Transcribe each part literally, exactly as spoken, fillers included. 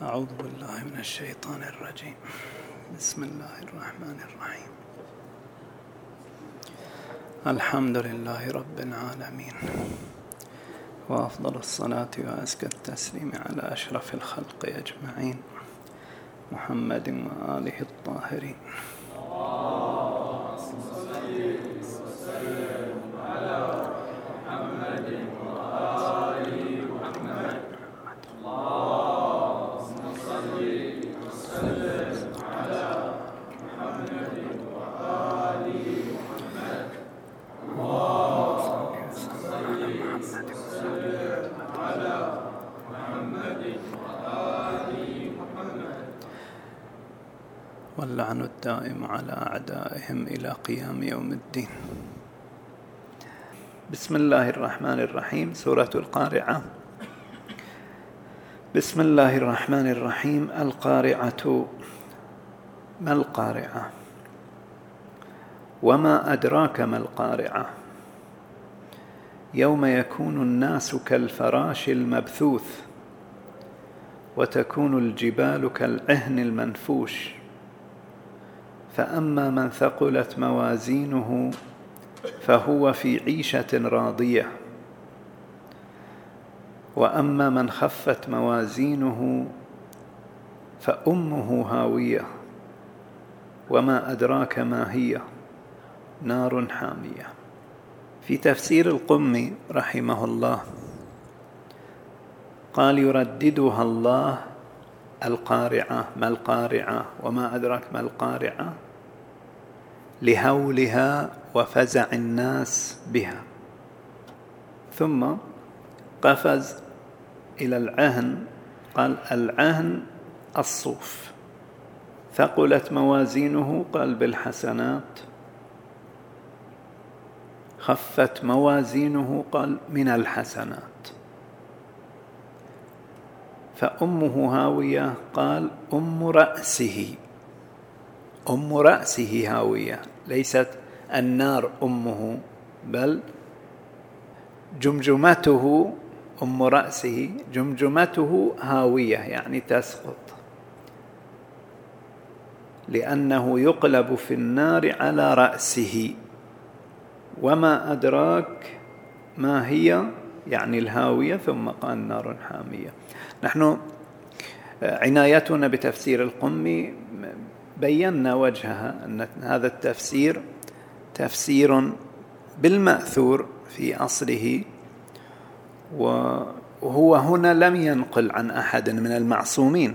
أعوذ بالله من الشيطان الرجيم. بسم الله الرحمن الرحيم. الحمد لله رب العالمين، وأفضل الصلاة وأزكى التسليم على أشرف الخلق أجمعين، محمد وآله الطاهرين. واللعن الدائم على أعدائهم إلى قيام يوم الدين. بسم الله الرحمن الرحيم. سورة القارعة. بسم الله الرحمن الرحيم. القارعة. ما القارعة؟ وما أدراك ما القارعة؟ يوم يكون الناس كالفراش المبثوث وتكون الجبال كالعهن المنفوش، فأما من ثقلت موازينه فهو في عيشة راضية، وأما من خفت موازينه فأمه هاوية، وما أدراك ما هي، نار حامية. في تفسير القمي رحمه الله قال: يرددها الله القارعة. ما القارعة؟ وما أدراك ما القارعة؟ لهولها وفزع الناس بها. ثم قفز إلى العهن، قال: العهن الصوف. ثقلت موازينه، قال: بالحسنات. خفت موازينه، قال: من الحسنات. فأمه هاوية، قال: أم رأسه. أم رأسه هاوية، ليست النار أمه، بل جمجمته أم رأسه، جمجمته هاوية يعني تسقط، لأنه يقلب في النار على رأسه. وما أدراك ما هي، يعني الهاوية. ثم قال: نار حامية. نحن عنايتنا بتفسير القمي بينا وجهها، أن هذا التفسير تفسير بالمأثور في أصله، وهو هنا لم ينقل عن أحد من المعصومين،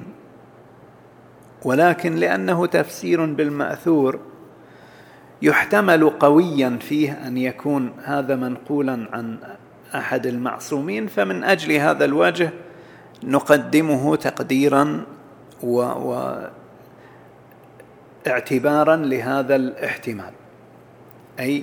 ولكن لأنه تفسير بالمأثور يحتمل قويا فيه أن يكون هذا منقولا عن أحد المعصومين، فمن أجل هذا الوجه نقدمه تقديرا واعتبارا لهذا الاحتمال، أي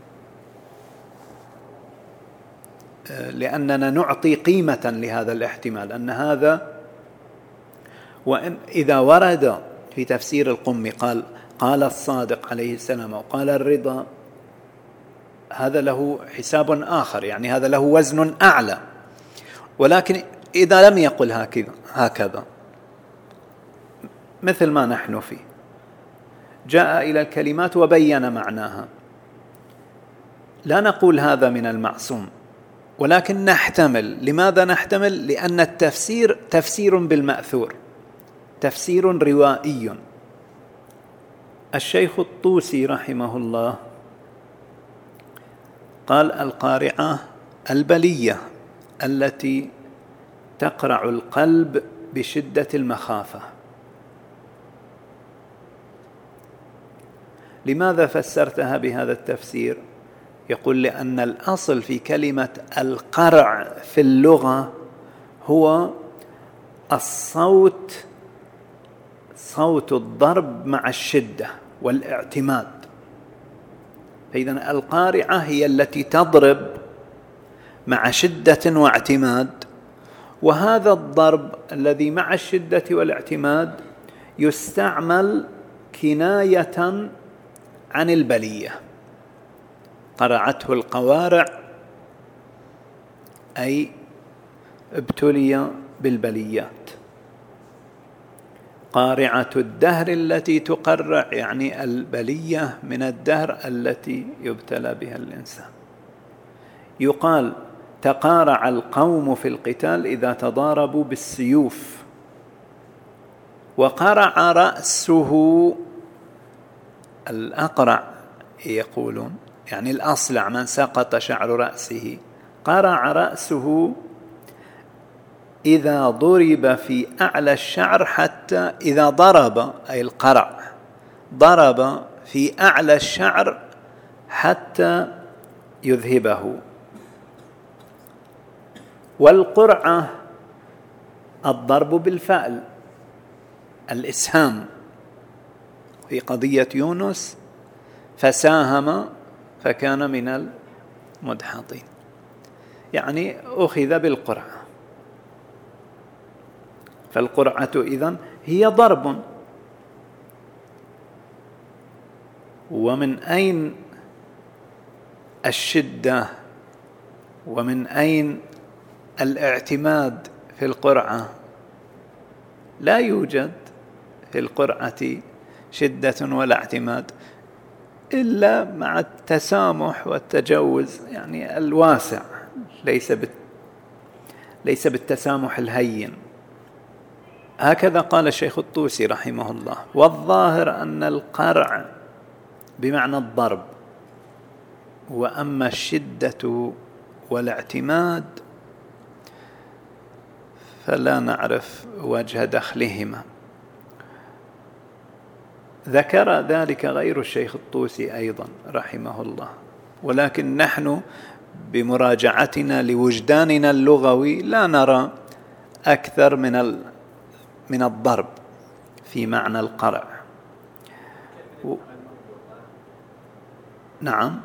لأننا نعطي قيمة لهذا الاحتمال، أن هذا وإن إذا ورد في تفسير القمي قال قال الصادق عليه السلام وقال الرضا، هذا له حساب آخر، يعني هذا له وزن أعلى. ولكن إذا لم يقل هكذا هكذا مثل ما نحن فيه، جاء إلى الكلمات وبين معناها، لا نقول هذا من المعصوم، ولكن نحتمل. لماذا نحتمل؟ لأن التفسير تفسير بالمأثور، تفسير روائي. الشيخ الطوسي رحمه الله قال: القارعة البلية التي تقرع القلب بشدة المخافة. لماذا فسرتها بهذا التفسير؟ يقول: لأن الأصل في كلمة القرع في اللغة هو الصوت، صوت الضرب مع الشدة والاعتماد. فإذا القارعة هي التي تضرب مع شدة واعتماد، وهذا الضرب الذي مع الشدة والاعتماد يستعمل كناية عن البلية. قرعته القوارع، أي ابتلي بالبليات. قارعة الدهر التي تقرع، يعني البلية من الدهر التي يبتلى بها الإنسان. يقال تقارع القوم في القتال إذا تضاربوا بالسيوف، وقرع رأسه الأقرع يقولون، يعني الأصلع من سقط شعر رأسه، قرع رأسه إذا ضرب في أعلى الشعر، حتى إذا ضرب أي القرع ضرب في أعلى الشعر حتى يذهبه. والقرعة الضرب بالفأل، الإسهام في قضية يونس، فساهم فكان من المدحضين، يعني أخذ بالقرعة. فالقرعة إذن هي ضرب. ومن أين الشدة ومن أين الاعتماد في القرعة؟ لا يوجد في القرعة شدة ولا اعتماد إلا مع التسامح والتجوز، يعني الواسع، ليس ليس بالتسامح الهين. هكذا قال الشيخ الطوسي رحمه الله. والظاهر أن القرع بمعنى الضرب، وأما الشدة والاعتماد فلا نعرف وجه دخلهما. ذكر ذلك غير الشيخ الطوسي أيضا رحمه الله، ولكن نحن بمراجعتنا لوجداننا اللغوي لا نرى أكثر من من الضرب في معنى القرع. و... نعم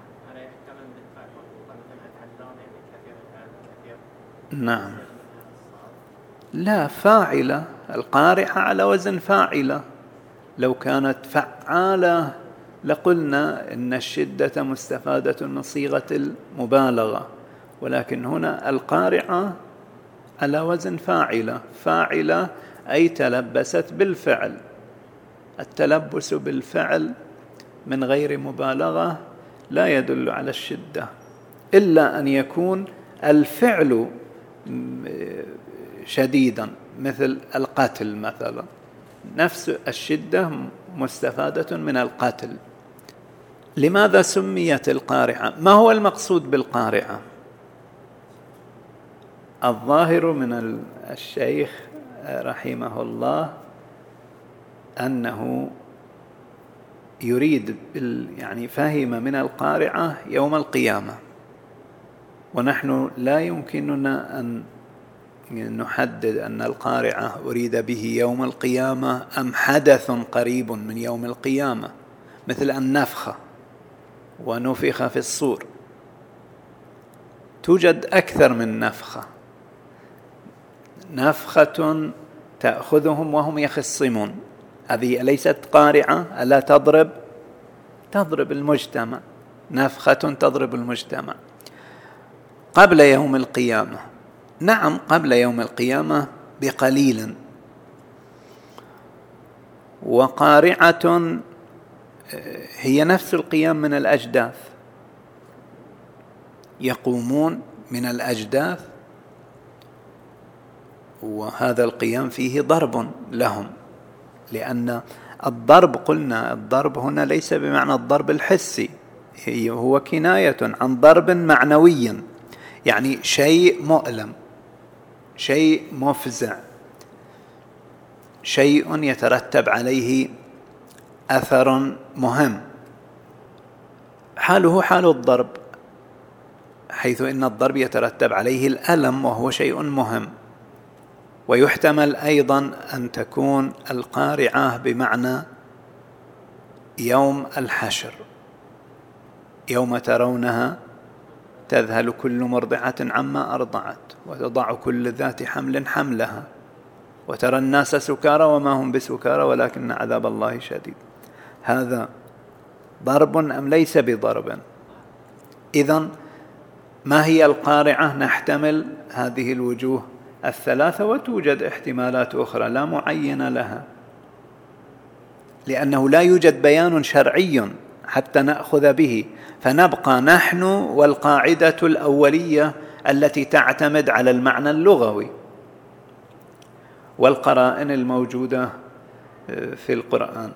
نعم لا، فاعلة، القارعة على وزن فاعلة. لو كانت فعالة لقلنا إن الشدة مستفادة من صيغة المبالغة، ولكن هنا القارعة على وزن فاعلة. فاعلة أي تلبست بالفعل. التلبس بالفعل من غير مبالغة لا يدل على الشدة، إلا أن يكون الفعل شديدا، مثل القتل مثلا، نفس الشدة مستفادة من القتل. لماذا سميت القارعة؟ ما هو المقصود بالقارعة؟ الظاهر من الشيخ رحمه الله أنه يريد يعني فهم من القارعة يوم القيامة، ونحن لا يمكننا أن نحدد أن القارعة أريد به يوم القيامة أم حدث قريب من يوم القيامة، مثل النفخة ونفخ في الصور. توجد أكثر من نفخة، نفخة تأخذهم وهم يخصمون، هذه ليست قارعة؟ ألا تضرب تضرب المجتمع، نفخة تضرب المجتمع قبل يوم القيامة. نعم قبل يوم القيامة بقليل. وقارعة هي نفس القيام من الأجداث، يقومون من الأجداث، وهذا القيام فيه ضرب لهم، لأن الضرب قلنا الضرب هنا ليس بمعنى الضرب الحسي، هو كناية عن ضرب معنوي، يعني شيء مؤلم، شيء مفزع، شيء يترتب عليه أثر مهم، حاله حال الضرب، حيث إن الضرب يترتب عليه الألم وهو شيء مهم. ويحتمل أيضا أن تكون القارعة بمعنى يوم الحشر، يوم ترونها تذهل كل مرضعة عما أرضعت وتضع كل ذات حمل حملها وترى الناس سكارى وما هم بسكارى ولكن عذاب الله شديد. هذا ضرب أم ليس بضرب؟ إذن ما هي القارعة؟ نحتمل هذه الوجوه الثلاثة، وتوجد احتمالات أخرى لا معين لها. لأنه لا يوجد بيان شرعي حتى نأخذ به، فنبقى نحن والقاعدة الأولية التي تعتمد على المعنى اللغوي والقرائن الموجودة في القرآن.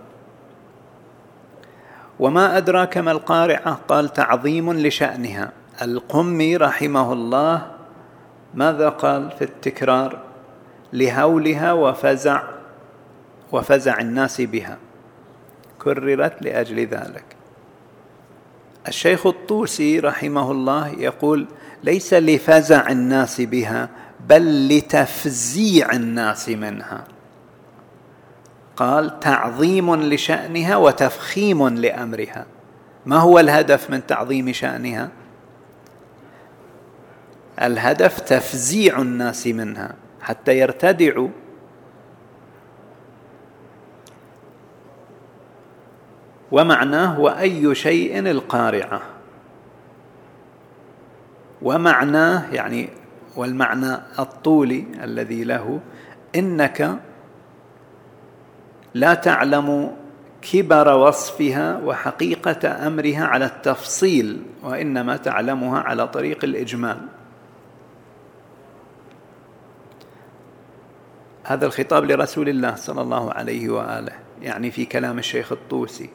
وما أدراك ما القارعة؟ قال تعظيم لشأنها. القمي رحمه الله ماذا قال في التكرار؟ لهولها وفزع وفزع الناس بها، كررت لأجل ذلك. الشيخ الطوسي رحمه الله يقول ليس لفزع الناس بها بل لتفزيع الناس منها. قال تعظيم لشأنها وتفخيم لأمرها. ما هو الهدف من تعظيم شأنها؟ الهدف تفزيع الناس منها حتى يرتدعوا. ومعناه وأي شيء القارعة، ومعناه يعني والمعنى الطولي الذي له إنك لا تعلم كبر وصفها وحقيقة أمرها على التفصيل، وإنما تعلمها على طريق الإجمال. هذا الخطاب لرسول الله صلى الله عليه وآله، يعني في كلام الشيخ الطوسي.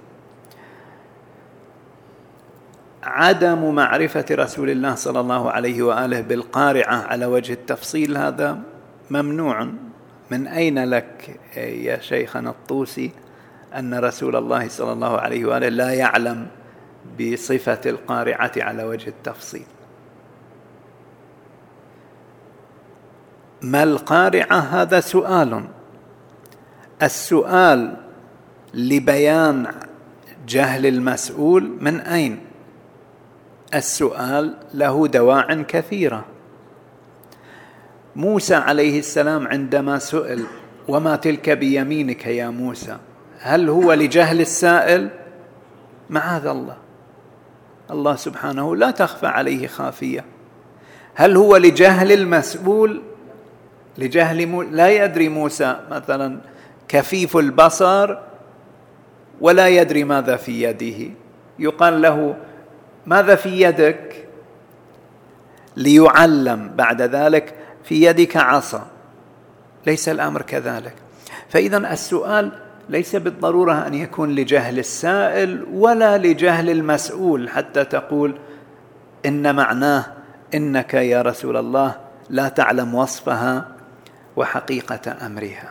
عدم معرفة رسول الله صلى الله عليه وآله بالقارعة على وجه التفصيل هذا ممنوع. من أين لك يا شيخنا الطوسي أن رسول الله صلى الله عليه وآله لا يعلم بصفة القارعة على وجه التفصيل؟ ما القارعة؟ هذا سؤال. السؤال لبيان جهل المسؤول من أين؟ السؤال له دواع كثيرة. موسى عليه السلام عندما سئل وما تلك بيمينك يا موسى، هل هو لجهل السائل؟ معاذ الله، الله سبحانه لا تخفى عليه خافية. هل هو لجهل المسؤول؟ لجهل مو... لا يدري موسى مثلا كفيف البصر ولا يدري ماذا في يده، يقال له ماذا في يدك؟ ليعلم بعد ذلك في يدك عصا. ليس الأمر كذلك. فإذا السؤال ليس بالضرورة أن يكون لجهل السائل ولا لجهل المسؤول حتى تقول إن معناه إنك يا رسول الله لا تعلم وصفها وحقيقة أمرها.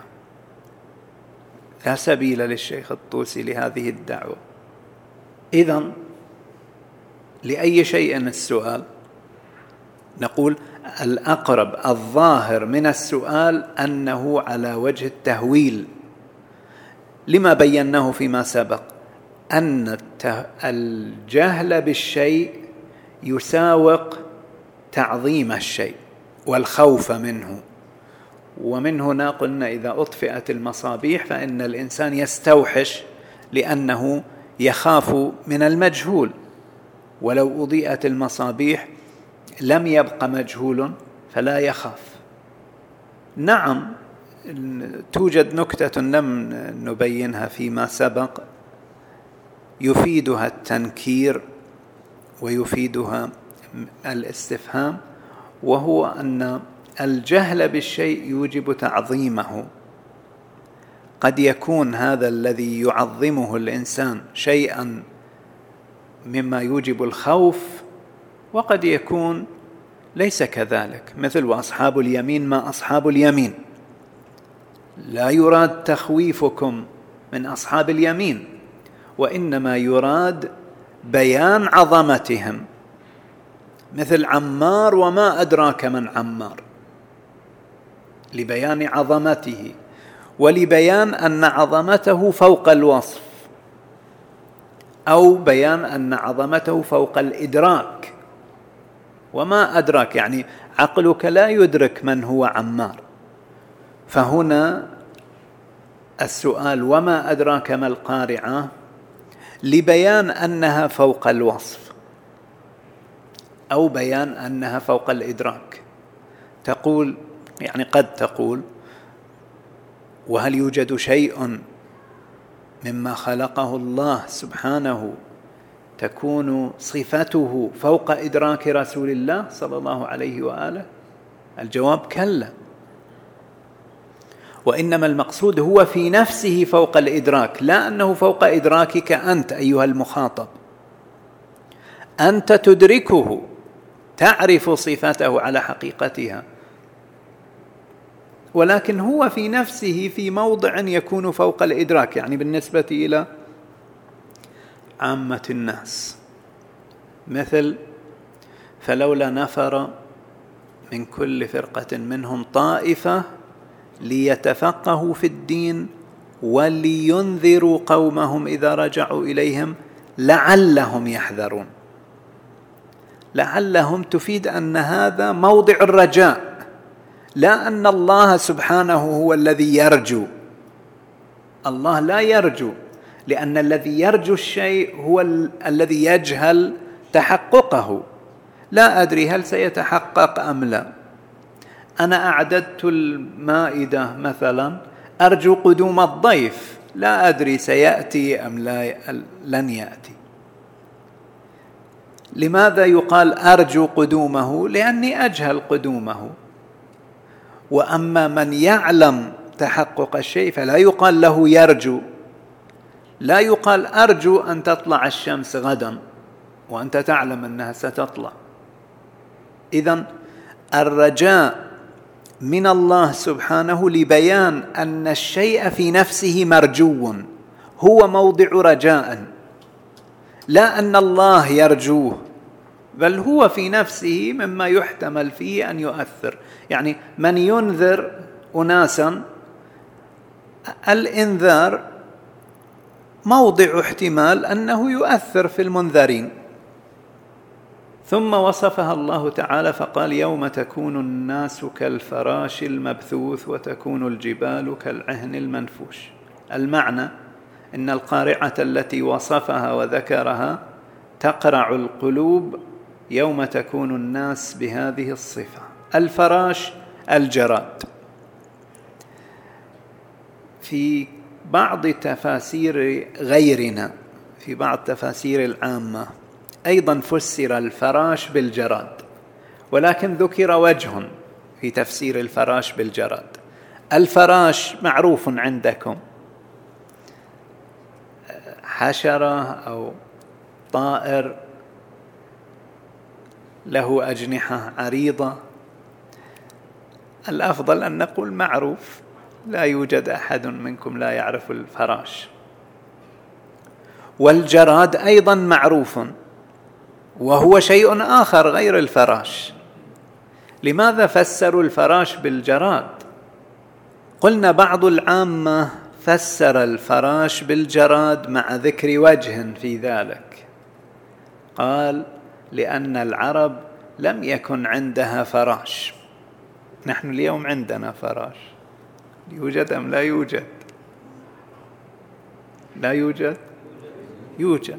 لا سبيل للشيخ الطوسي لهذه الدعوة. إذن لأي شيء السؤال؟ نقول الأقرب الظاهر من السؤال أنه على وجه التهويل، لما بيناه فيما سبق أن الجهل بالشيء يساوق تعظيم الشيء والخوف منه. ومن هنا قلنا إذا أطفئت المصابيح فإن الإنسان يستوحش لأنه يخاف من المجهول، ولو أضيئت المصابيح لم يبق مجهول فلا يخاف. نعم توجد نكتة لم نبينها فيما سبق يفيدها التنكير ويفيدها الاستفهام، وهو أن الجهل بالشيء يوجب تعظيمه. قد يكون هذا الذي يعظمه الإنسان شيئا مما يوجب الخوف، وقد يكون ليس كذلك، مثل وأصحاب اليمين ما أصحاب اليمين. لا يراد تخويفكم من أصحاب اليمين، وإنما يراد بيان عظمتهم، مثل عمار وما أدراك من عمار، لبيان عظمته ولبيان أن عظمته فوق الوصف، أو بيان أن عظمته فوق الإدراك. وما أدراك يعني عقلك لا يدرك من هو عمار. فهنا السؤال وما أدراك ما القارعة لبيان أنها فوق الوصف أو بيان أنها فوق الإدراك. تقول يعني قد تقول وهل يوجد شيء مما خلقه الله سبحانه تكون صفته فوق إدراك رسول الله صلى الله عليه وآله؟ الجواب كلا، وإنما المقصود هو في نفسه فوق الإدراك، لا أنه فوق إدراكك أنت أيها المخاطب. أنت تدركه، تعرف صفته على حقيقتها، ولكن هو في نفسه في موضع يكون فوق الإدراك. يعني بالنسبة إلى عامة الناس، مثل فلولا نفر من كل فرقة منهم طائفة ليتفقهوا في الدين ولينذروا قومهم إذا رجعوا إليهم لعلهم يحذرون. لعلهم تفيد أن هذا موضع الرجاء، لا أن الله سبحانه هو الذي يرجو. الله لا يرجو، لأن الذي يرجو الشيء هو ال- الذي يجهل تحققه. لا أدري هل سيتحقق أم لا. أنا أعددت المائدة مثلا، أرجو قدوم الضيف، لا أدري سيأتي أم لا لن يأتي. لماذا يقال أرجو قدومه؟ لأني أجهل قدومه. وأما من يعلم تحقق الشيء فلا يقال له يرجو. لا يقال أرجو أن تطلع الشمس غدا وأنت تعلم أنها ستطلع. إذن الرجاء من الله سبحانه لبيان أن الشيء في نفسه مرجو، هو موضع رجاء، لا أن الله يرجوه، بل هو في نفسه مما يحتمل فيه أن يؤثر. يعني من ينذر أناسا، الإنذار موضع احتمال أنه يؤثر في المنذرين. ثم وصفها الله تعالى فقال يوم تكون الناس كالفراش المبثوث وتكون الجبال كالعهن المنفوش. المعنى إن القارعة التي وصفها وذكرها تقرع القلوب يوم تكون الناس بهذه الصفة. الفراش الجراد. في بعض تفاسير غيرنا، في بعض تفاسير العامة أيضا فسر الفراش بالجراد، ولكن ذكر وجه في تفسير الفراش بالجراد. الفراش معروف عندكم، حشرة أو طائر له أجنحة عريضة. الأفضل أن نقول معروف، لا يوجد أحد منكم لا يعرف الفراش. والجراد أيضا معروف، وهو شيء آخر غير الفراش. لماذا فسروا الفراش بالجراد؟ قلنا بعض العامة فسر الفراش بالجراد مع ذكر وجه في ذلك. قال لأن العرب لم يكن عندها فراش. نحن اليوم عندنا فراش، يوجد أم لا يوجد؟ لا يوجد؟ يوجد.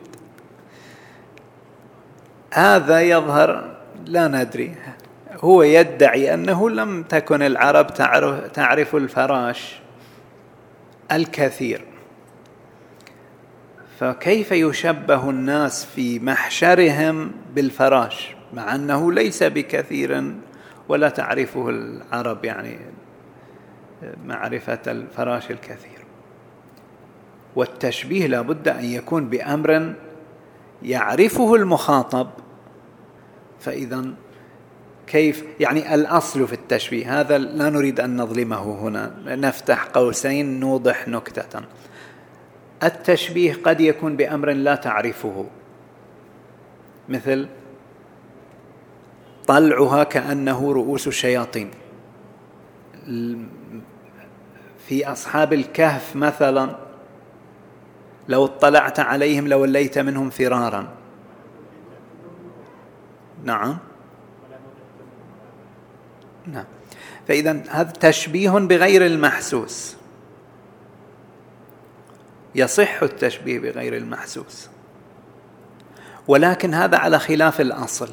هذا يظهر لا ندري، هو يدعي أنه لم تكن العرب تعرف, تعرف الفراش الكثير، فكيف يشبه الناس في محشرهم بالفراش مع أنه ليس بكثير ولا تعرفه العرب، يعني معرفة الفراش الكثير. والتشبيه لابد أن يكون بأمر يعرفه المخاطب. فإذا كيف يعني الأصل في التشبيه هذا لا نريد أن نظلمه هنا، نفتح قوسين نوضح نكتة. التشبيه قد يكون بأمر لا تعرفه، مثل طلعها كأنه رؤوس الشياطين. في أصحاب الكهف مثلا لو اطلعت عليهم لوليت منهم فرارا. نعم نعم. فإذا هذا تشبيه بغير المحسوس. يصح التشبيه بغير المحسوس، ولكن هذا على خلاف الأصل.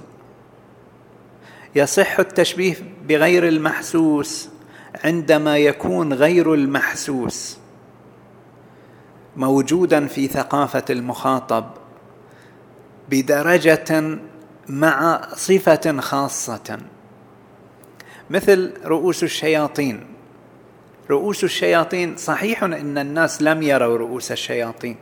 يصح التشبيه بغير المحسوس عندما يكون غير المحسوس موجودا في ثقافة المخاطب بدرجة مع صفة خاصة، مثل رؤوس الشياطين. رؤوس الشياطين صحيح أن الناس لم يروا رؤوس الشياطين،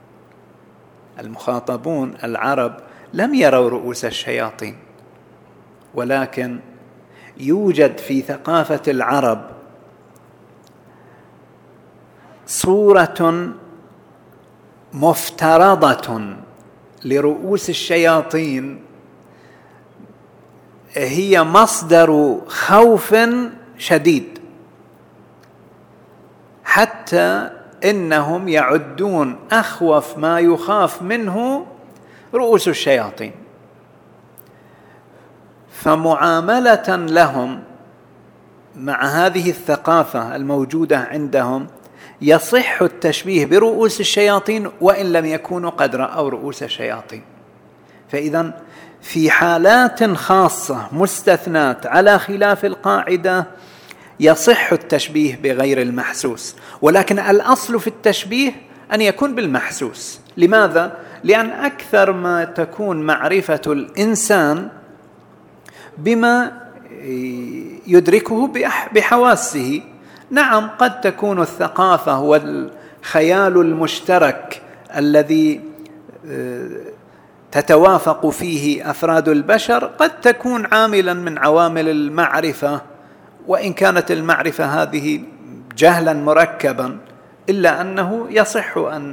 المخاطبون العرب لم يروا رؤوس الشياطين، ولكن يوجد في ثقافة العرب صورة مفترضة لرؤوس الشياطين هي مصدر خوف شديد، حتى إنهم يعدون أخوف ما يخاف منه رؤوس الشياطين. فمعاملة لهم مع هذه الثقافة الموجودة عندهم يصح التشبيه برؤوس الشياطين وإن لم يكونوا قد رأوا رؤوس الشياطين. فإذا في حالات خاصة مستثنات على خلاف القاعدة يصح التشبيه بغير المحسوس، ولكن الأصل في التشبيه أن يكون بالمحسوس. لماذا؟ لأن أكثر ما تكون معرفة الإنسان بما يدركه بحواسه. نعم، قد تكون الثقافة والخيال المشترك الذي تتوافق فيه أفراد البشر قد تكون عاملا من عوامل المعرفة، وإن كانت المعرفة هذه جهلا مركبا، إلا أنه يصح أن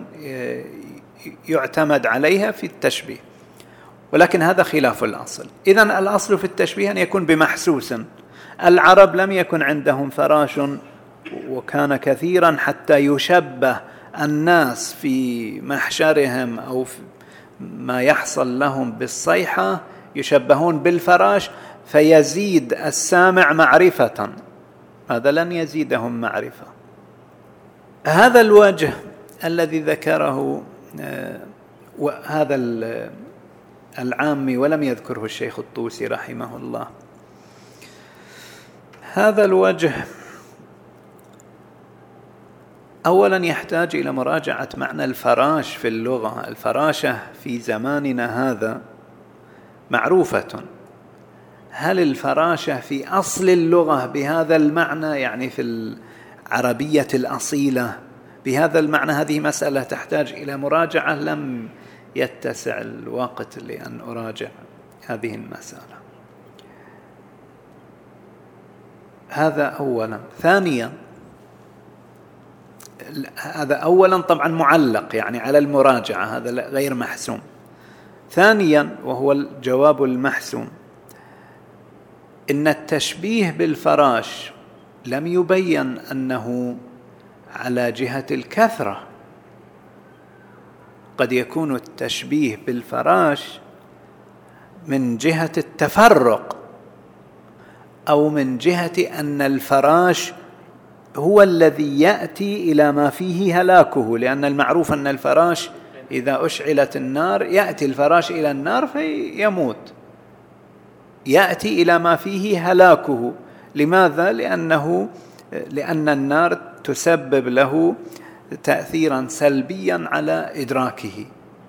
يعتمد عليها في التشبيه، ولكن هذا خلاف الأصل. إذن الأصل في التشبيه أن يكون بمحسوس. العرب لم يكن عندهم فراش، وكان كثيرا حتى يشبه الناس في محشرهم أو في ما يحصل لهم بالصيحة يشبهون بالفراش فيزيد السامع معرفة، هذا لن يزيدهم معرفة. هذا الوجه الذي ذكره هذا العامي ولم يذكره الشيخ الطوسي رحمه الله، هذا الوجه أولا يحتاج إلى مراجعة معنى الفراش في اللغة. الفراشة في زماننا هذا معروفة، هل الفراشة في أصل اللغة بهذا المعنى، يعني في العربية الأصيلة بهذا المعنى؟ هذه مسألة تحتاج إلى مراجعة، لم يتسع الوقت لأن أراجع هذه المسألة. هذا أولا. ثانيا، هذا أولا طبعا معلق يعني على المراجعة، هذا غير محسوم. ثانيا، وهو الجواب المحسوم، إن التشبيه بالفراش لم يبين أنه على جهة الكثرة، قد يكون التشبيه بالفراش من جهة التفرق، أو من جهة أن الفراش هو الذي يأتي إلى ما فيه هلاكه، لأن المعروف أن الفراش إذا أشعلت النار يأتي الفراش إلى النار فيموت، يأتي إلى ما فيه هلاكه. لماذا؟ لأنه لأن النار تسبب له تأثيرا سلبيا على إدراكه،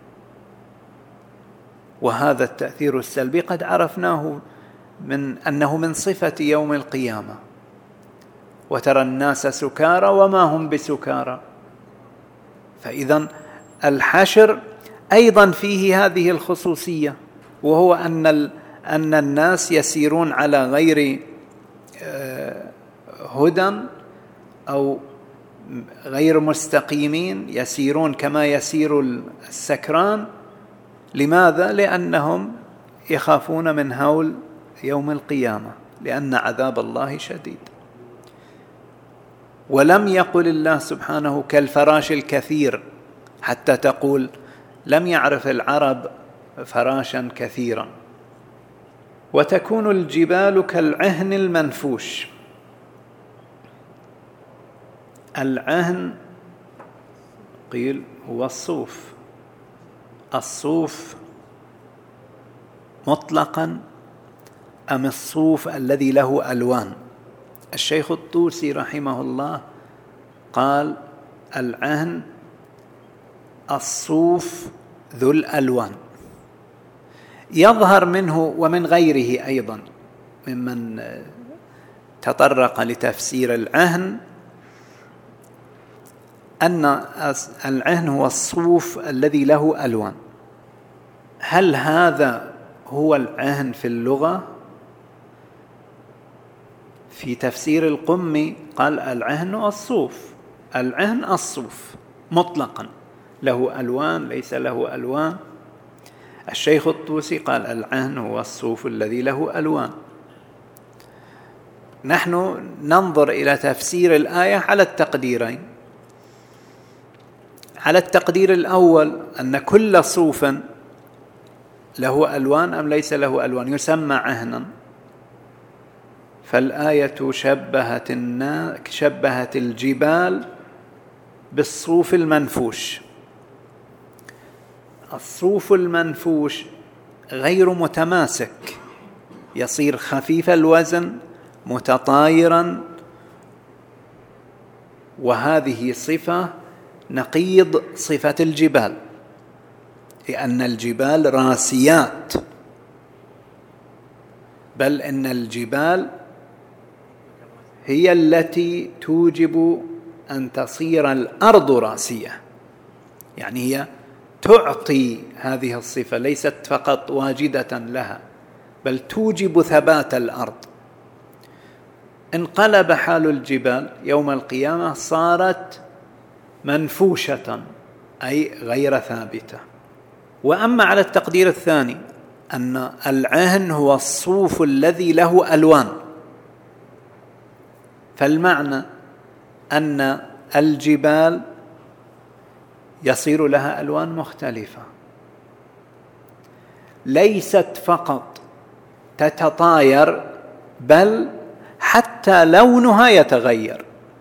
وهذا التأثير السلبي قد عرفناه من أنه من صفة يوم القيامة، وترى الناس سكارى وما هم بسكارى. فإذا الحشر أيضا فيه هذه الخصوصية، وهو أن أن الناس يسيرون على غير هدى أو غير مستقيمين، يسيرون كما يسير السكران. لماذا؟ لأنهم يخافون من هول يوم القيامة، لأن عذاب الله شديد. ولم يقل الله سبحانه كالفراش الكثير حتى تقول لم يعرف العرب فراشا كثيرا. وتكون الجبال كالعهن المنفوش. العهن قيل هو الصوف. الصوف مطلقا أم الصوف الذي له ألوان؟ الشيخ الطوسي رحمه الله قال العهن الصوف ذو الألوان. يظهر منه ومن غيره أيضا ممن تطرق لتفسير العهن أن العهن هو الصوف الذي له ألوان. هل هذا هو العهن في اللغة؟ في تفسير القمي قال العهن الصوف، العهن الصوف مطلقا، له ألوان ليس له ألوان. الشيخ الطوسي قال العهن هو الصوف الذي له ألوان. نحن ننظر إلى تفسير الآية على التقديرين. على التقدير الأول أن كل صوف له ألوان أم ليس له ألوان يسمى عهنا، فالآية شبهت, شبهت الجبال بالصوف المنفوش. الصوف المنفوش غير متماسك، يصير خفيف الوزن متطايرا، وهذه صفة نقيض صفة الجبال، لأن الجبال راسيات، بل إن الجبال هي التي توجب أن تصير الأرض راسية، يعني هي تعطي هذه الصفة، ليست فقط واجدة لها بل توجب ثبات الأرض. انقلب حال الجبال يوم القيامة، صارت منفوشة أي غير ثابتة. وأما على التقدير الثاني أن العهن هو الصوف الذي له ألوان، فالمعنى أن الجبال يصير لها ألوان مختلفة، ليست فقط تتطاير بل حتى لونها يتغير.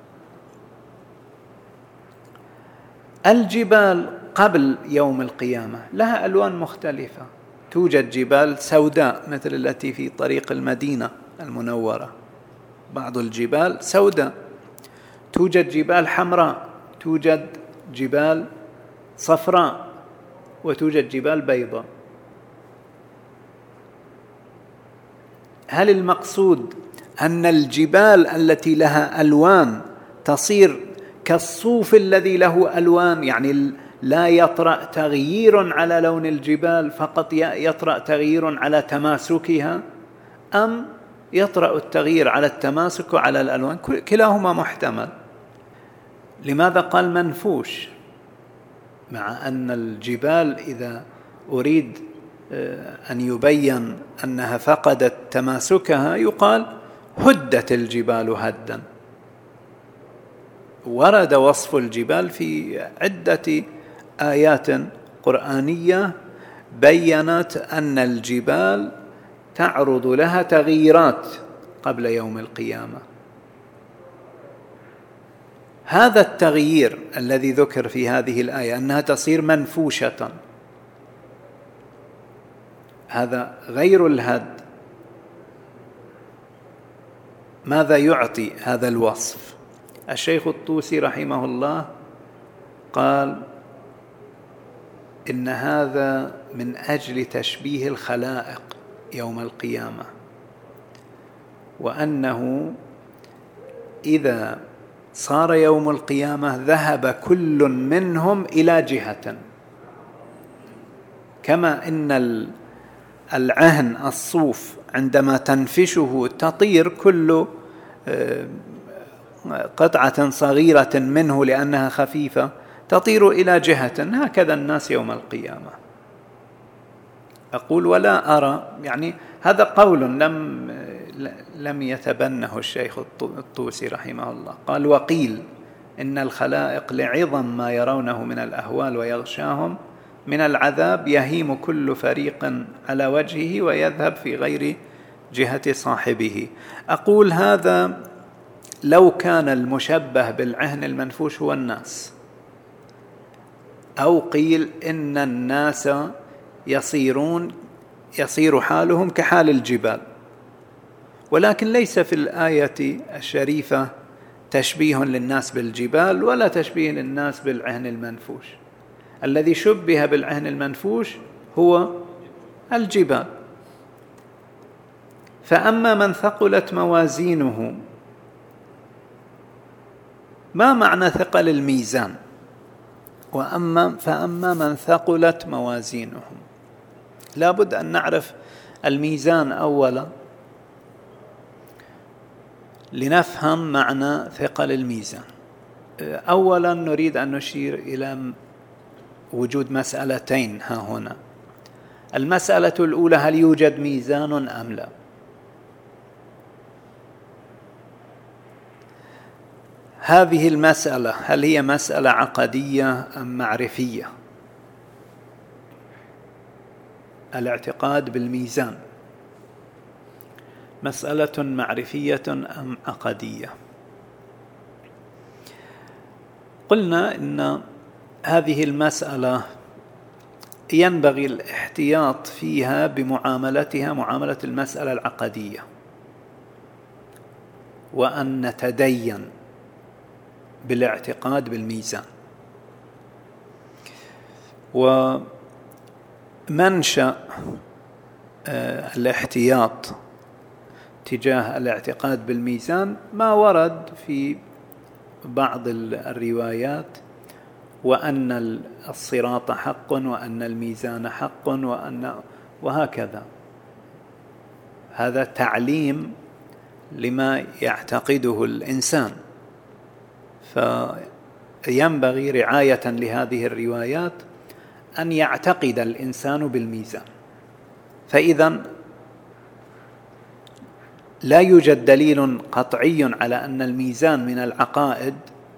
الجبال قبل يوم القيامة لها ألوان مختلفة، توجد جبال سوداء مثل التي في طريق المدينة المنورة، بعض الجبال سوداء، توجد جبال حمراء، توجد جبال صفراء، وتوجد جبال بيضاء. هل المقصود أن الجبال التي لها ألوان تصير كالصوف الذي له ألوان، يعني لا يطرأ تغيير على لون الجبال، فقط يطرأ تغيير على تماسكها، أم يطرأ التغيير على التماسك وعلى الألوان؟ كلاهما محتمل. لماذا قال منفوش؟ مع أن الجبال إذا أريد أن يبين أنها فقدت تماسكها يقال هدت الجبال هدا. ورد وصف الجبال في عدة آيات قرآنية بيّنت أن الجبال تعرض لها تغييرات قبل يوم القيامة. هذا التغيير الذي ذكر في هذه الآية أنها تصير منفوشة، هذا غير الهد. ماذا يعطي هذا الوصف؟ الشيخ الطوسي رحمه الله قال إن هذا من أجل تشبيه الخلائق يوم القيامة، وأنه إذا صار يوم القيامة ذهب كل منهم إلى جهة، كما إن العهن الصوف عندما تنفشه تطير كل قطعة صغيرة منه لأنها خفيفة تطير إلى جهة، هكذا الناس يوم القيامة. أقول ولا أرى، يعني هذا قول لم لم يتبنه الشيخ الطوسي رحمه الله. قال وقيل إن الخلائق لعظم ما يرونه من الأهوال ويغشاهم من العذاب يهيم كل فريق على وجهه ويذهب في غير جهة صاحبه. أقول هذا لو كان المشبه بالعهن المنفوش هو الناس، أو قيل إن الناس يصيرون يصير حالهم كحال الجبال، ولكن ليس في الآية الشريفة تشبيه للناس بالجبال ولا تشبيه للناس بالعهن المنفوش، الذي شبه بالعهن المنفوش هو الجبال. فأما من ثقلت موازينه، ما معنى ثقل الميزان؟ وأما فأما من ثقلت موازينهم، لابد أن نعرف الميزان أولا لنفهم معنى ثقل الميزان. أولا نريد أن نشير إلى وجود مسألتين ها هنا. المسألة الأولى: هل يوجد ميزان أم لا؟ هذه المسألة هل هي مسألة عقدية أم معرفية؟ الاعتقاد بالميزان مسألة معرفية أم عقدية؟ قلنا إن هذه المسألة ينبغي الاحتياط فيها بمعاملتها معاملة المسألة العقدية، وأن نتدين بالاعتقاد بالميزان. ومنشأ الاحتياط تجاه الاعتقاد بالميزان ما ورد في بعض الروايات، وأن الصراط حق، وأن الميزان حق، وأن وهكذا. هذا تعليم لما يعتقده الإنسان، فينبغي رعاية لهذه الروايات أن يعتقد الإنسان بالميزان. فإذا لا يوجد دليل قطعي على أن الميزان من العقائد،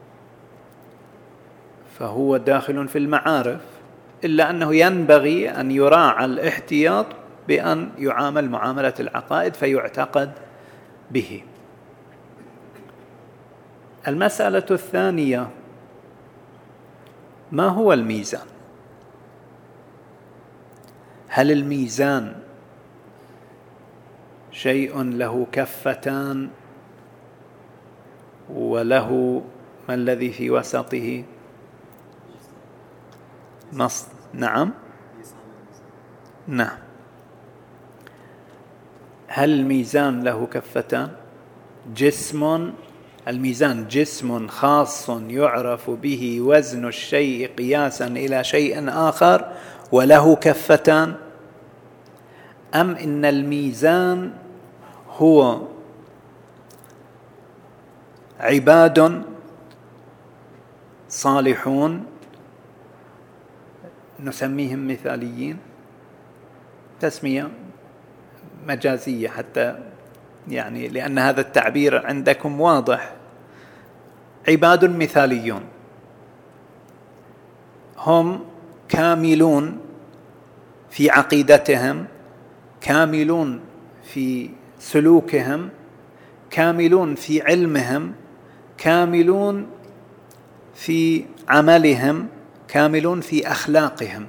فهو داخل في المعارف، إلا أنه ينبغي أن يراعى الاحتياط بأن يعامل معاملة العقائد فيعتقد به. المسألة الثانية: ما هو الميزان؟ هل الميزان شيء له كفتان وله ما الذي في وسطه؟ نص نعم نعم هل الميزان له كفتان؟ جسم، الميزان جسم خاص يعرف به وزن الشيء قياسا إلى شيء آخر وله كفتان، أم إن الميزان هو عباد صالحون نسميهم مثاليين، تسمية مجازية حتى يعني لأن هذا التعبير عندكم واضح. عباد مثاليون هم كاملون في عقيدتهم، كاملون في سلوكهم، كاملون في علمهم، كاملون في عملهم، كاملون في أخلاقهم.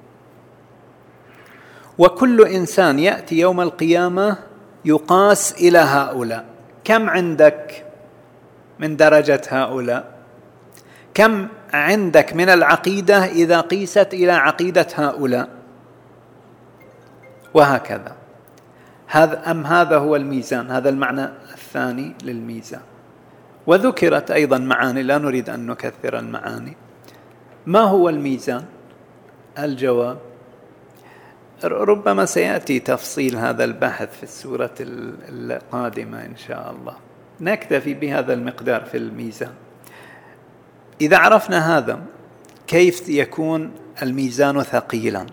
وكل إنسان يأتي يوم القيامة يقاس إلى هؤلاء. كم عندك من درجة هؤلاء؟ كم عندك من العقيدة إذا قيست إلى عقيدة هؤلاء؟ وهكذا. هذا أم هذا هو الميزان؟ هذا المعنى الثاني للميزان. وذكرت أيضا معاني، لا نريد أن نكثر المعاني. ما هو الميزان؟ الجواب: ربما سيأتي تفصيل هذا البحث في السورة القادمة إن شاء الله، نكتفي بهذا المقدار في الميزان. إذا عرفنا هذا، كيف يكون الميزان ثقيلا؟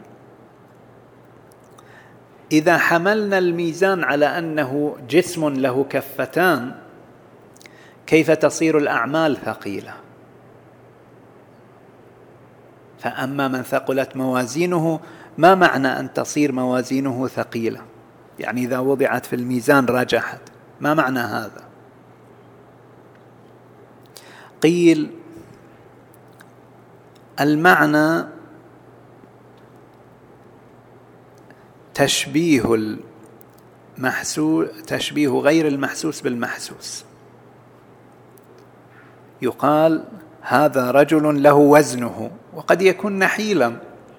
إذا حملنا الميزان على أنه جسم له كفتان، كيف تصير الأعمال ثقيلة؟ فأما من ثقلت موازينه، ما معنى أن تصير موازينه ثقيلة؟ يعني إذا وضعت في الميزان رجحت، ما معنى هذا؟ قيل المعنى تشبيه المحسوس، تشبيه غير المحسوس بالمحسوس. يقال هذا رجل له وزنه وقد يكون نحيلا،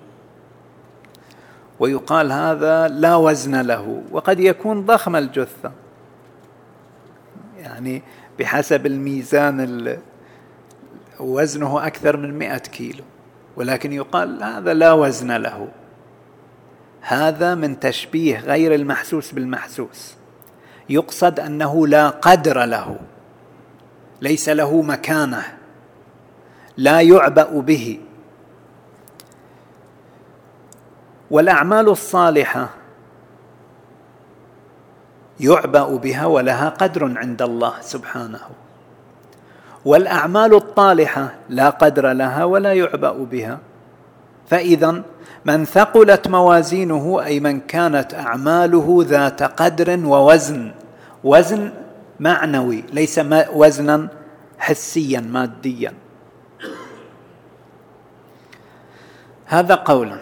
ويقال هذا لا وزن له وقد يكون ضخم الجثة، يعني بحسب الميزان وزنه أكثر من مئة كيلو، ولكن يقال هذا لا وزن له. هذا من تشبيه غير المحسوس بالمحسوس، يقصد أنه لا قدر له، ليس له مكانة، لا يعبأ به. والأعمال الصالحة يعبأ بها ولها قدر عند الله سبحانه، والأعمال الطالحة لا قدر لها ولا يعبأ بها. فإذا من ثقلت موازينه أي من كانت أعماله ذات قدر ووزن، وزن معنوي ليس وزنا حسيا ماديا. هذا قول.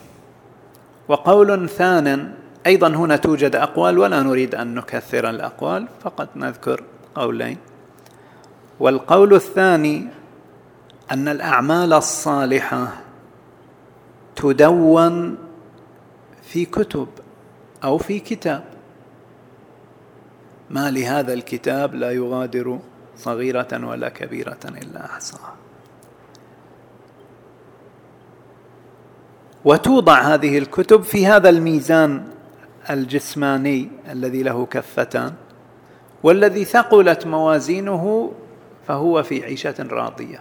وقول ثان أيضا، هنا توجد أقوال ولا نريد أن نكثر الأقوال، فقط نذكر قولين. والقول الثاني أن الأعمال الصالحة تدون في كتب أو في كتاب. ما لهذا الكتاب لا يغادر صغيرة ولا كبيرة إلا أحصاها. وتوضع هذه الكتب في هذا الميزان الجسماني الذي له كفتان، والذي ثقلت موازينه فهو في عيشة راضية.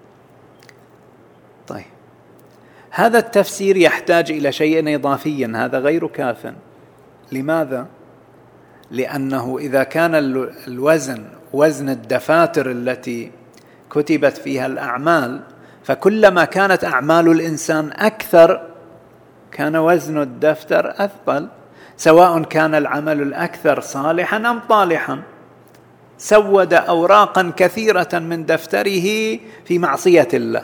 طيب، هذا التفسير يحتاج إلى شيء إضافي، هذا غير كاف. لماذا؟ لأنه إذا كان الوزن وزن الدفاتر التي كتبت فيها الأعمال، فكلما كانت أعمال الإنسان أكثر كان وزن الدفتر أثقل، سواء كان العمل الأكثر صالحا أم طالحا. سود أوراقا كثيرة من دفتره في معصية الله،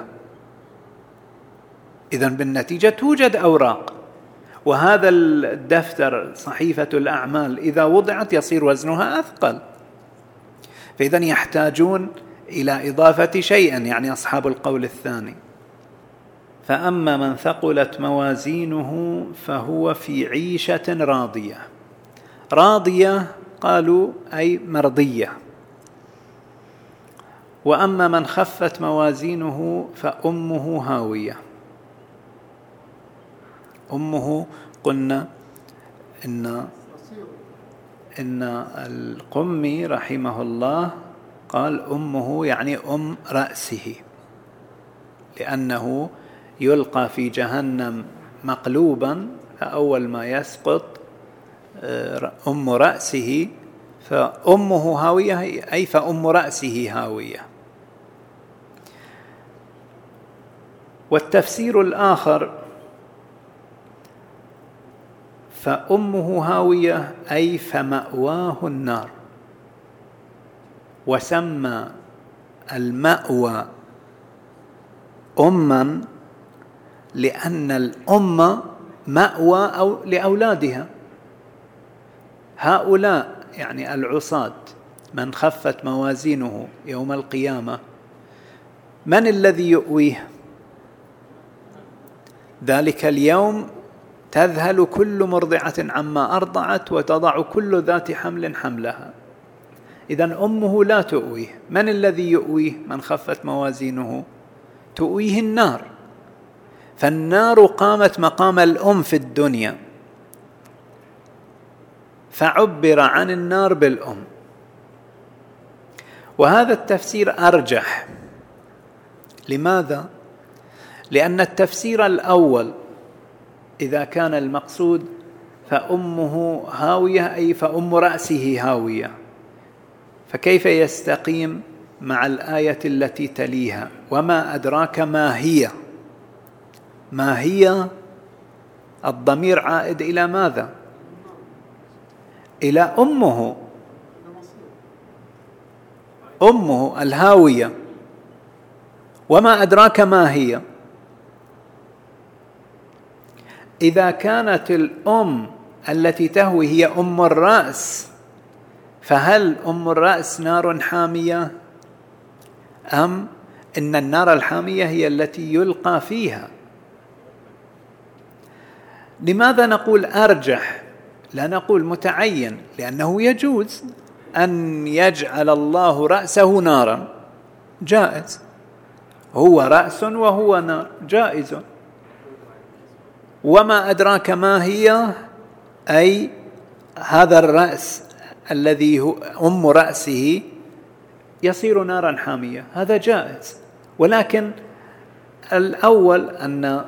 إذن بالنتيجة توجد أوراق، وهذا الدفتر صحيفة الأعمال إذا وضعت يصير وزنها أثقل. فإذن يحتاجون إلى إضافة شيء، يعني أصحاب القول الثاني. فأما من ثقلت موازينه فهو في عيشة راضية. راضية قالوا أي مرضية. وأما من خفت موازينه فأمه هاوية. أمه قلنا إن إن القمي رحمه الله قال أمه يعني أم رأسه، لأنه يلقى في جهنم مقلوبا، فأول ما يسقط أم رأسه، فأمه هاوية أي فأم رأسه هاوية. والتفسير الآخر فأمه هاوية أي فمأواه النار، وسمى المأوى أما لأن الأم مأوى أو لأولادها. هؤلاء يعني العصاة من خفت موازينه يوم القيامة، من الذي يؤويه؟ ذلك اليوم تذهل كل مرضعة عما أرضعت وتضع كل ذات حمل حملها. إذن أمه لا تؤويه. من الذي يؤويه من خفت موازينه؟ تؤويه النار. فالنار قامت مقام الأم في الدنيا، فعبر عن النار بالأم. وهذا التفسير أرجح. لماذا؟ لأن التفسير الأول إذا كان المقصود فأمه هاوية أي فأم رأسه هاوية، فكيف يستقيم مع الآية التي تليها وما أدراك ما هي؟ ما هي الضمير عائد إلى ماذا؟ إلى أمه، أمه الهاوية. وما أدراك ما هي؟ إذا كانت الأم التي تهوي هي أم الرأس، فهل أم الرأس نار حامية أم إن النار الحامية هي التي يلقى فيها. لماذا نقول أرجح؟ لا نقول متعين، لأنه يجوز أن يجعل الله رأسه نارا، جائز، هو رأس وهو نار، جائز. وما أدراك ما هي، أي هذا الرأس الذي هو أم رأسه يصير نارا حامية، هذا جائز. ولكن الأول أن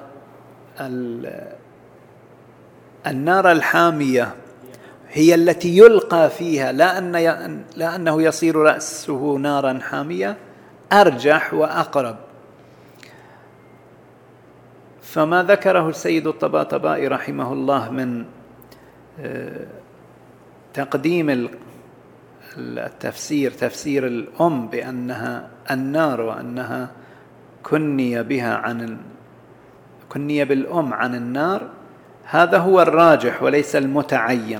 النار الحامية هي التي يلقى فيها، لا أن لا أنه يصير رأسه نارا حامية، أرجح وأقرب. فما ذكره السيد الطباطبائي رحمه الله من تقديم التفسير، تفسير الأم بأنها النار وأنها كني بها عن كني بالأم عن النار، هذا هو الراجح وليس المتعين.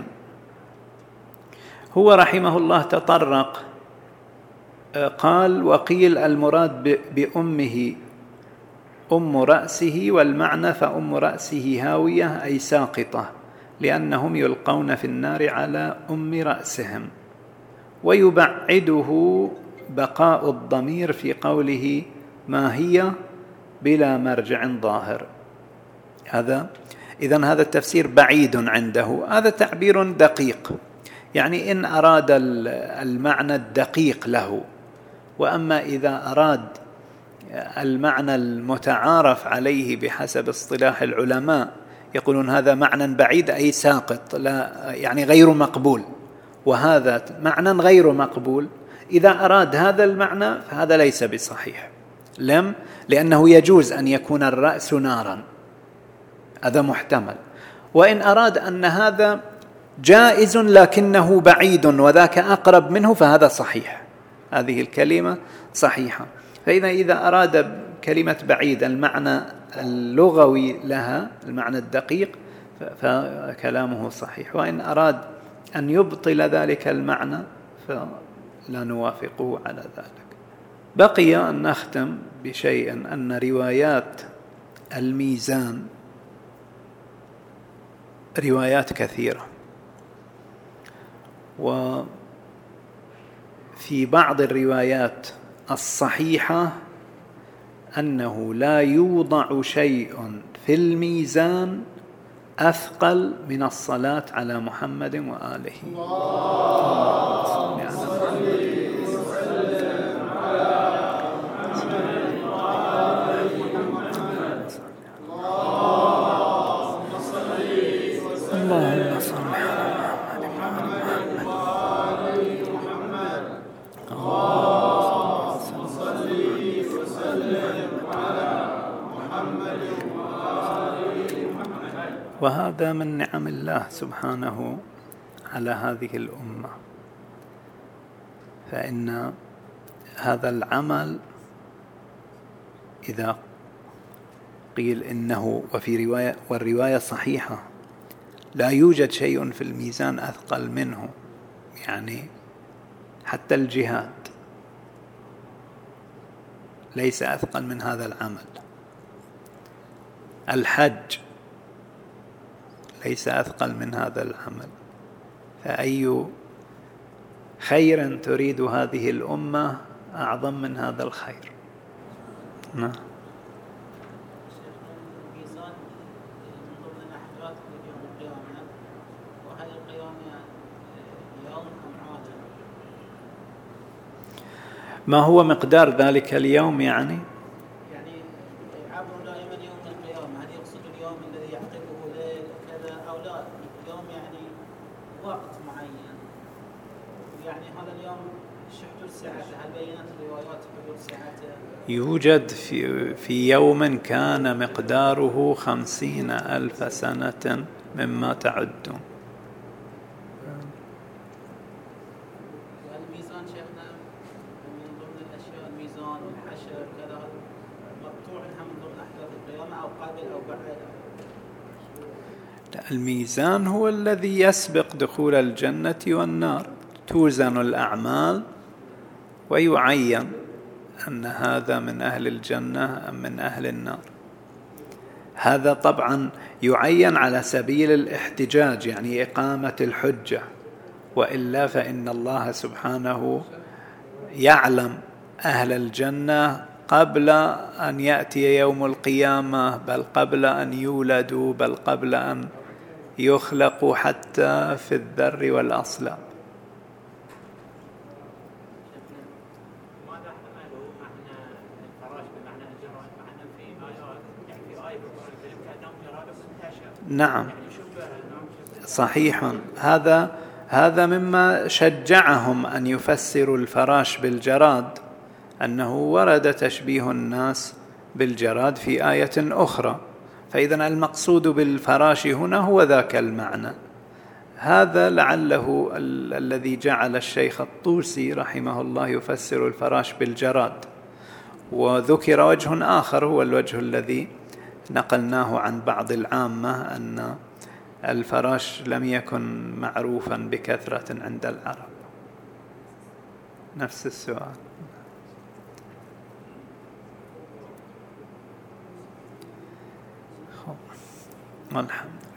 هو رحمه الله تطرق، قال: وقيل المراد بأمه أم رأسه، والمعنى فأم رأسه هاوية أي ساقطة، لأنهم يلقون في النار على أم رأسهم. ويبعده بقاء الضمير في قوله ما هي بلا مرجع ظاهر. هذا إذن هذا التفسير بعيد عنده، هذا تعبير دقيق، يعني إن أراد المعنى الدقيق له. وأما إذا أراد المعنى المتعارف عليه بحسب اصطلاح العلماء، يقولون هذا معنى بعيد أي ساقط، لا يعني غير مقبول، وهذا معنى غير مقبول. إذا أراد هذا المعنى فهذا ليس بصحيح، لم لأنه يجوز أن يكون الرأس نارا، هذا محتمل. وإن أراد أن هذا جائز لكنه بعيد وذاك أقرب منه فهذا صحيح، هذه الكلمة صحيحة. فإذا إذا أراد كلمة بعيد المعنى اللغوي لها، المعنى الدقيق، فكلامه صحيح. وإن أراد أن يبطل ذلك المعنى فلا نوافقه على ذلك. بقي أن نختم بشيء، أن روايات الميزان روايات كثيرة، وفي بعض الروايات الصحيحة أنه لا يوضع شيء في الميزان أثقل من الصلاة على محمد وآله. اللهم صل وهذا من نعم الله سبحانه على هذه الأمة. فإن هذا العمل إذا قيل إنه، وفي رواية والرواية صحيحة، لا يوجد شيء في الميزان أثقل منه، يعني حتى الجهاد ليس أثقل من هذا العمل، الحج ليس أثقل من هذا العمل. فأي خير تريد هذه الأمة أعظم من هذا الخير؟ نعم. ما هو مقدار ذلك اليوم؟ يعني يعني عبر دائما يوم القيامة، هل يقصد اليوم الذي يعقبه ليل كذا أو لا؟ يوم يعني وقت معين، يعني هذا اليوم حدود ساعته، هل بينت الروايات حدود ساعته؟ يوجد في, في يوم كان مقداره خمسين ألف سنة مما تعدون. الميزان هو الذي يسبق دخول الجنة والنار، توزن الأعمال ويعين أن هذا من أهل الجنة أم من أهل النار. هذا طبعا يعين على سبيل الاحتجاج، يعني إقامة الحجة، وإلا فإن الله سبحانه يعلم أهل الجنة قبل أن يأتي يوم القيامة، بل قبل أن يولدوا، بل قبل أن يخلقوا حتى في الذر والأصلاب. نعم صحيح. هذا هذا مما شجعهم أن يفسروا الفراش بالجراد، أنه ورد تشبيه الناس بالجراد في آية أخرى، فإذا المقصود بالفراش هنا هو ذاك المعنى. هذا لعله ال- الذي جعل الشيخ الطوسي رحمه الله يفسر الفراش بالجراد. وذكر وجه آخر هو الوجه الذي نقلناه عن بعض العامة، أن الفراش لم يكن معروفا بكثرة عند العرب. نفس السؤال. الحمد